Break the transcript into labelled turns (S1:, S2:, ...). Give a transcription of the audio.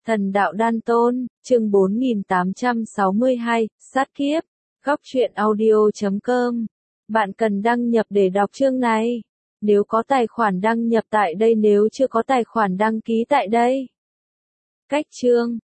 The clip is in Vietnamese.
S1: Thần đạo đan tôn, chương 4862, sát kiếp. Góc truyện audio.com. Bạn cần đăng nhập để đọc chương này. Nếu có tài khoản đăng nhập tại đây, nếu chưa có tài khoản đăng ký tại đây. Cách chương.